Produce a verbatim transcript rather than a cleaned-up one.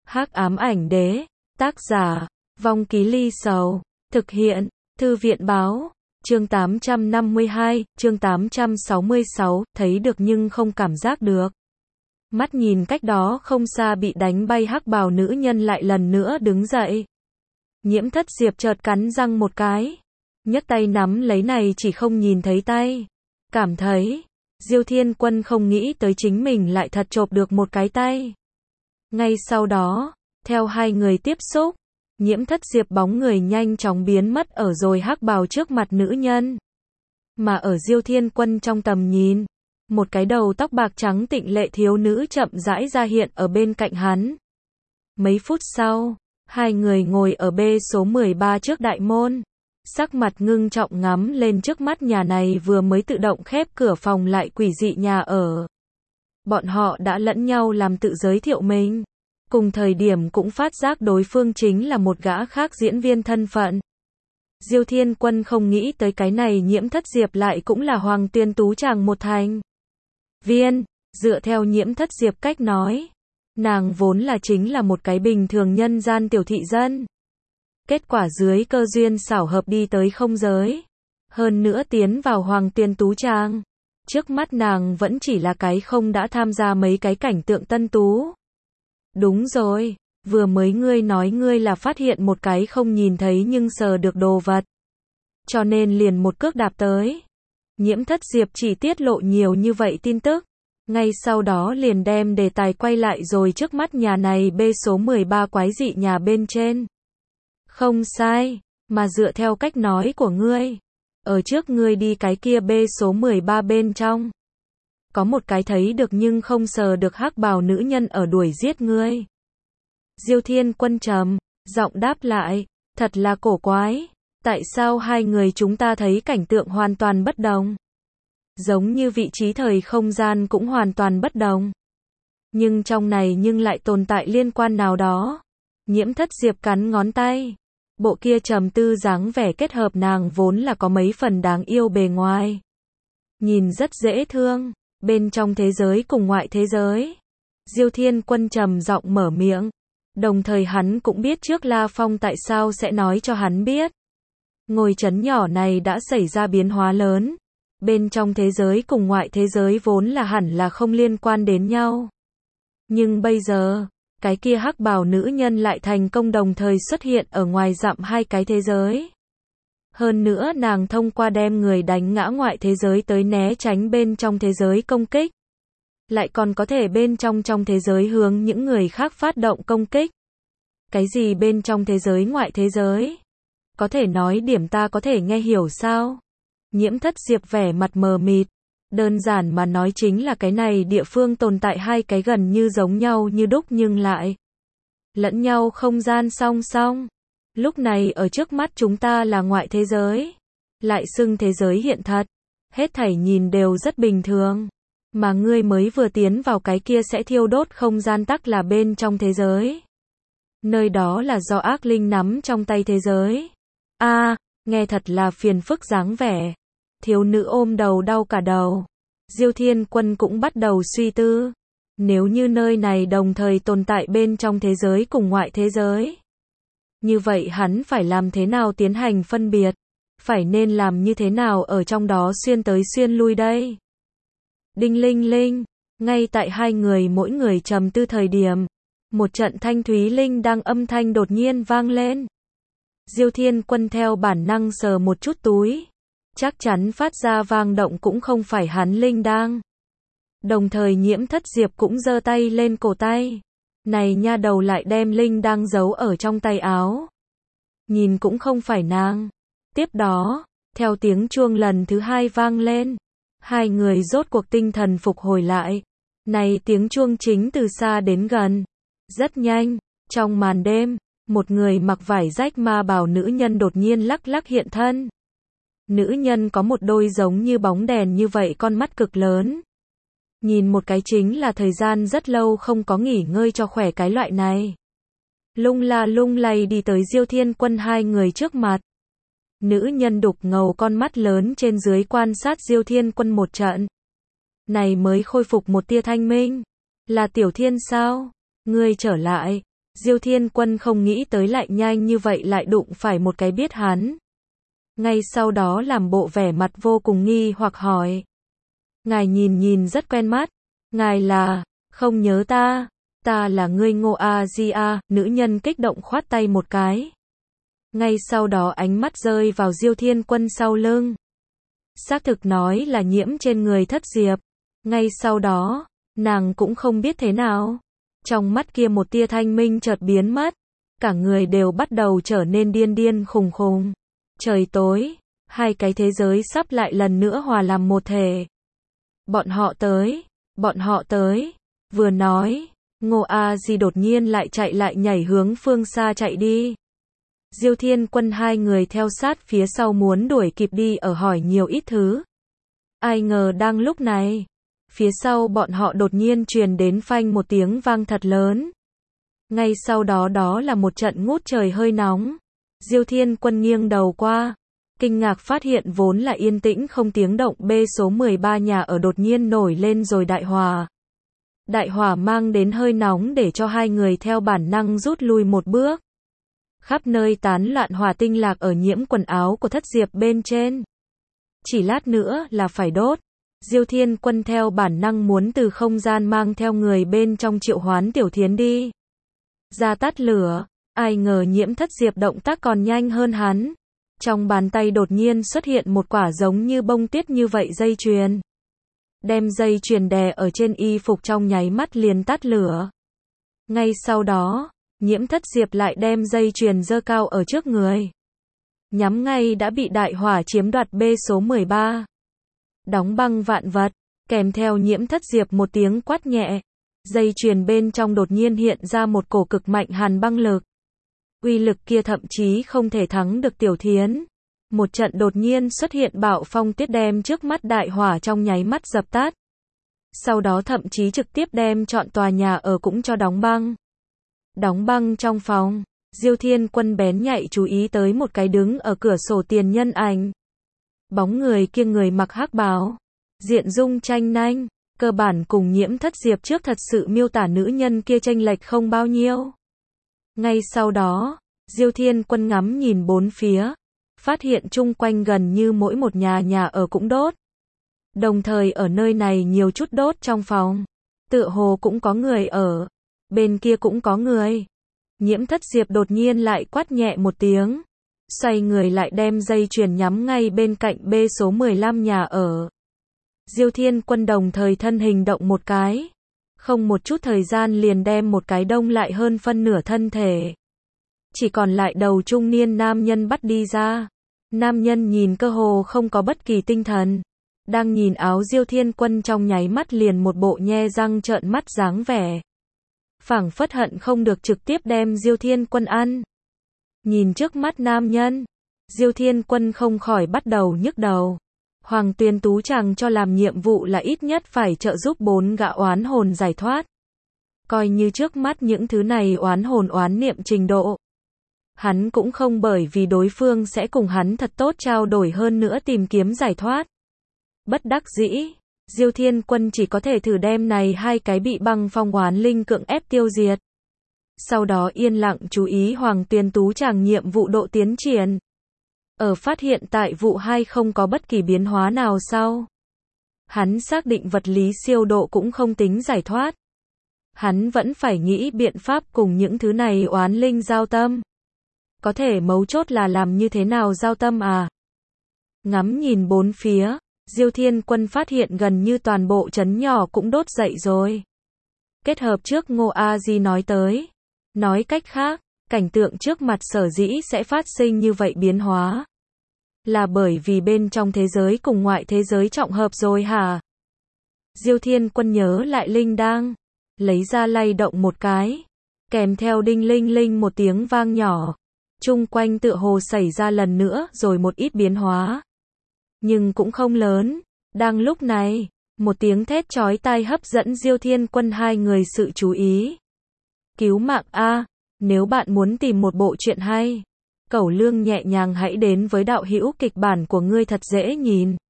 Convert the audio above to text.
Hắc ám ảnh đế, tác giả, Vong Ký Ly Sầu, thực hiện, Thư viện báo, chương tám trăm năm mươi hai, chương tám trăm sáu mươi sáu, thấy được nhưng không cảm giác được. Mắt nhìn cách đó không xa bị đánh bay hắc bào nữ nhân lại lần nữa đứng dậy. Nhiễm Thất Diệp chợt cắn răng một cái, nhấc tay nắm lấy này chỉ không nhìn thấy tay. Cảm thấy, Diêu Thiên Quân không nghĩ tới chính mình lại thật chộp được một cái tay. Ngay sau đó, theo hai người tiếp xúc, Nhiễm Thất Diệp bóng người nhanh chóng biến mất ở rồi hắc bào trước mặt nữ nhân. Mà ở Diêu Thiên Quân trong tầm nhìn, một cái đầu tóc bạc trắng tịnh lệ thiếu nữ chậm rãi ra hiện ở bên cạnh hắn. Mấy phút sau, hai người ngồi ở B số mười ba trước đại môn, sắc mặt ngưng trọng ngắm lên trước mắt nhà này vừa mới tự động khép cửa phòng lại quỷ dị nhà ở. Bọn họ đã lẫn nhau làm tự giới thiệu mình, cùng thời điểm cũng phát giác đối phương chính là một gã khác diễn viên thân phận. Diêu Thiên Quân không nghĩ tới cái này Nhiễm Thất Diệp lại cũng là Hoàng Tuyên Tú chàng một thành viên, dựa theo Nhiễm Thất Diệp cách nói, nàng vốn là chính là một cái bình thường nhân gian tiểu thị dân. Kết quả dưới cơ duyên xảo hợp đi tới không giới, hơn nữa tiến vào Hoàng Tuyên Tú chàng. Trước mắt nàng vẫn chỉ là cái không đã tham gia mấy cái cảnh tượng tân tú. Đúng rồi, vừa mới ngươi nói ngươi là phát hiện một cái không nhìn thấy nhưng sờ được đồ vật, cho nên liền một cước đạp tới. Nhiễm Thất Diệp chỉ tiết lộ nhiều như vậy tin tức, ngay sau đó liền đem đề tài quay lại rồi trước mắt nhà này B số mười ba quái dị nhà bên trên. Không sai, mà dựa theo cách nói của ngươi, ở trước ngươi đi cái kia B số mười ba bên trong, có một cái thấy được nhưng không sờ được hắc bào nữ nhân ở đuổi giết ngươi. Diêu Thiên Quân trầm giọng đáp lại, thật là cổ quái, tại sao hai người chúng ta thấy cảnh tượng hoàn toàn bất đồng? Giống như vị trí thời không gian cũng hoàn toàn bất đồng. Nhưng trong này nhưng lại tồn tại liên quan nào đó. Nhiễm Thất Diệp cắn ngón tay. Bộ kia trầm tư dáng vẻ kết hợp nàng vốn là có mấy phần đáng yêu bề ngoài. Nhìn rất dễ thương, bên trong thế giới cùng ngoại thế giới. Diêu Thiên Quân trầm giọng mở miệng. Đồng thời hắn cũng biết trước La Phong tại sao sẽ nói cho hắn biết. Ngôi trấn nhỏ này đã xảy ra biến hóa lớn. Bên trong thế giới cùng ngoại thế giới vốn là hẳn là không liên quan đến nhau. Nhưng bây giờ, cái kia hắc bào nữ nhân lại thành công đồng thời xuất hiện ở ngoài dặm hai cái thế giới. Hơn nữa nàng thông qua đem người đánh ngã ngoại thế giới tới né tránh bên trong thế giới công kích. Lại còn có thể bên trong trong thế giới hướng những người khác phát động công kích. Cái gì bên trong thế giới ngoại thế giới? Có thể nói điểm ta có thể nghe hiểu sao? Nhiễm Thất Diệp vẻ mặt mờ mịt. Đơn giản mà nói chính là cái này địa phương tồn tại hai cái gần như giống nhau như đúc nhưng lại lẫn nhau không gian song song. Lúc này ở trước mắt chúng ta là ngoại thế giới, lại xưng thế giới hiện thật. Hết thảy nhìn đều rất bình thường. Mà ngươi mới vừa tiến vào cái kia sẽ thiêu đốt không gian tắc là bên trong thế giới. Nơi đó là do ác linh nắm trong tay thế giới. A, à, nghe thật là phiền phức dáng vẻ. Thiếu nữ ôm đầu đau cả đầu. Diêu Thiên Quân cũng bắt đầu suy tư. Nếu như nơi này đồng thời tồn tại bên trong thế giới cùng ngoại thế giới, như vậy hắn phải làm thế nào tiến hành phân biệt? Phải nên làm như thế nào ở trong đó xuyên tới xuyên lui đây? Đinh linh linh, ngay tại hai người mỗi người trầm tư thời điểm, một trận thanh thúy linh đang âm thanh đột nhiên vang lên. Diêu Thiên Quân theo bản năng sờ một chút túi, chắc chắn phát ra vang động cũng không phải hắn linh đang. Đồng thời Nhiễm Thất Diệp cũng giơ tay lên cổ tay. Này nha đầu lại đem linh đang giấu ở trong tay áo. Nhìn cũng không phải nàng. Tiếp đó, theo tiếng chuông lần thứ hai vang lên, hai người rốt cuộc tinh thần phục hồi lại. Này tiếng chuông chính từ xa đến gần. Rất nhanh, trong màn đêm, một người mặc vải rách ma bào nữ nhân đột nhiên lắc lắc hiện thân. Nữ nhân có một đôi giống như bóng đèn như vậy con mắt cực lớn. Nhìn một cái chính là thời gian rất lâu không có nghỉ ngơi cho khỏe cái loại này. Lung la lung lay đi tới Diêu Thiên Quân hai người trước mặt. Nữ nhân đục ngầu con mắt lớn trên dưới quan sát Diêu Thiên Quân một trận. Này mới khôi phục một tia thanh minh. Là Tiểu Thiên sao? Ngươi trở lại. Diêu Thiên Quân không nghĩ tới lại nhanh như vậy lại đụng phải một cái biết hắn. Ngay sau đó làm bộ vẻ mặt vô cùng nghi hoặc hỏi. Ngài nhìn nhìn rất quen mắt. Ngài là, không nhớ ta, ta là ngươi Ngô A Di A, nữ nhân kích động khoát tay một cái. Ngay sau đó ánh mắt rơi vào Diêu Thiên Quân sau lưng. Xác thực nói là nhiễm trên người Thất Diệp. Ngay sau đó, nàng cũng không biết thế nào. Trong mắt kia một tia thanh minh chợt biến mất. Cả người đều bắt đầu trở nên điên điên khùng khùng. Trời tối, hai cái thế giới sắp lại lần nữa hòa làm một thể. Bọn họ tới, bọn họ tới. Vừa nói, Ngô A Di đột nhiên lại chạy lại nhảy hướng phương xa chạy đi. Diêu Thiên Quân hai người theo sát phía sau muốn đuổi kịp đi ở hỏi nhiều ít thứ. Ai ngờ đang lúc này, phía sau bọn họ đột nhiên truyền đến phanh một tiếng vang thật lớn. Ngay sau đó đó là một trận ngút trời hơi nóng. Diêu Thiên Quân nghiêng đầu qua, kinh ngạc phát hiện vốn là yên tĩnh không tiếng động B số mười ba nhà ở đột nhiên nổi lên rồi đại hỏa. Đại hỏa mang đến hơi nóng để cho hai người theo bản năng rút lui một bước. Khắp nơi tán loạn hỏa tinh lạc ở nhiễm quần áo của Thất Diệp bên trên. Chỉ lát nữa là phải đốt. Diêu Thiên Quân theo bản năng muốn từ không gian mang theo người bên trong triệu hoán Tiểu Thiến đi. Ra tắt lửa, ai ngờ nhiễm Thất Diệp động tác còn nhanh hơn hắn. Trong bàn tay đột nhiên xuất hiện một quả giống như bông tuyết như vậy dây chuyền. Đem dây chuyền đè ở trên y phục trong nháy mắt liền tắt lửa. Ngay sau đó, nhiễm Thất Diệp lại đem dây chuyền giơ cao ở trước người. Nhắm ngay đã bị đại hỏa chiếm đoạt B số mười ba. Đóng băng vạn vật, kèm theo nhiễm Thất Diệp một tiếng quát nhẹ. Dây chuyền bên trong đột nhiên hiện ra một cổ cực mạnh hàn băng lực. Uy lực kia thậm chí không thể thắng được Tiểu Thiến. Một trận đột nhiên xuất hiện bạo phong tuyết đem trước mắt đại hỏa trong nháy mắt dập tắt. Sau đó thậm chí trực tiếp đem trọn tòa nhà ở cũng cho đóng băng. Đóng băng trong phòng, Diêu Thiên Quân bén nhạy chú ý tới một cái đứng ở cửa sổ tiền nhân ảnh. Bóng người kia người mặc hắc bào, diện dung tranh nanh, cơ bản cùng nhiễm Thất Diệp trước thật sự miêu tả nữ nhân kia chênh lệch không bao nhiêu. Ngay sau đó, Diêu Thiên Quân ngắm nhìn bốn phía, phát hiện chung quanh gần như mỗi một nhà nhà ở cũng đốt. Đồng thời ở nơi này nhiều chút đốt trong phòng, tựa hồ cũng có người ở, bên kia cũng có người. Nhiễm Thất Diệp đột nhiên lại quát nhẹ một tiếng, xoay người lại đem dây chuyền nhắm ngay bên cạnh B số mười lăm nhà ở. Diêu Thiên Quân đồng thời thân hình động một cái, không một chút thời gian liền đem một cái đông lại hơn phân nửa thân thể. Chỉ còn lại đầu trung niên nam nhân bắt đi ra. Nam nhân nhìn cơ hồ không có bất kỳ tinh thần. Đang nhìn áo Diêu Thiên Quân trong nháy mắt liền một bộ nhe răng trợn mắt dáng vẻ. Phảng phất hận không được trực tiếp đem Diêu Thiên Quân ăn. Nhìn trước mắt nam nhân, Diêu Thiên Quân không khỏi bắt đầu nhức đầu. Hoàng Tuyền Tú chàng cho làm nhiệm vụ là ít nhất phải trợ giúp bốn gã oán hồn giải thoát. Coi như trước mắt những thứ này oán hồn oán niệm trình độ. Hắn cũng không bởi vì đối phương sẽ cùng hắn thật tốt trao đổi hơn nữa tìm kiếm giải thoát. Bất đắc dĩ, Diêu Thiên Quân chỉ có thể thử đem này hai cái bị băng phong oán linh cưỡng ép tiêu diệt. Sau đó yên lặng chú ý Hoàng Tuyền Tú chàng nhiệm vụ độ tiến triển. Ở phát hiện tại vụ hai không có bất kỳ biến hóa nào sau. Hắn xác định vật lý siêu độ cũng không tính giải thoát. Hắn vẫn phải nghĩ biện pháp cùng những thứ này oán linh giao tâm. Có thể mấu chốt là làm như thế nào giao tâm à? Ngắm nhìn bốn phía, Diêu Thiên Quân phát hiện gần như toàn bộ trấn nhỏ cũng đốt dậy rồi. Kết hợp trước Ngô A Di nói tới. Nói cách khác, cảnh tượng trước mặt sở dĩ sẽ phát sinh như vậy biến hóa. Là bởi vì bên trong thế giới cùng ngoại thế giới trọng hợp rồi hả? Diêu Thiên Quân nhớ lại linh đang, lấy ra lay động một cái, kèm theo đinh linh linh một tiếng vang nhỏ. Chung quanh tựa hồ xảy ra lần nữa rồi một ít biến hóa. Nhưng cũng không lớn. Đang lúc này, một tiếng thét chói tai hấp dẫn Diêu Thiên Quân hai người sự chú ý. Cứu mạng a, nếu bạn muốn tìm một bộ truyện hay, Cẩu Lương nhẹ nhàng hãy đến với đạo hữu kịch bản của ngươi thật dễ nhìn.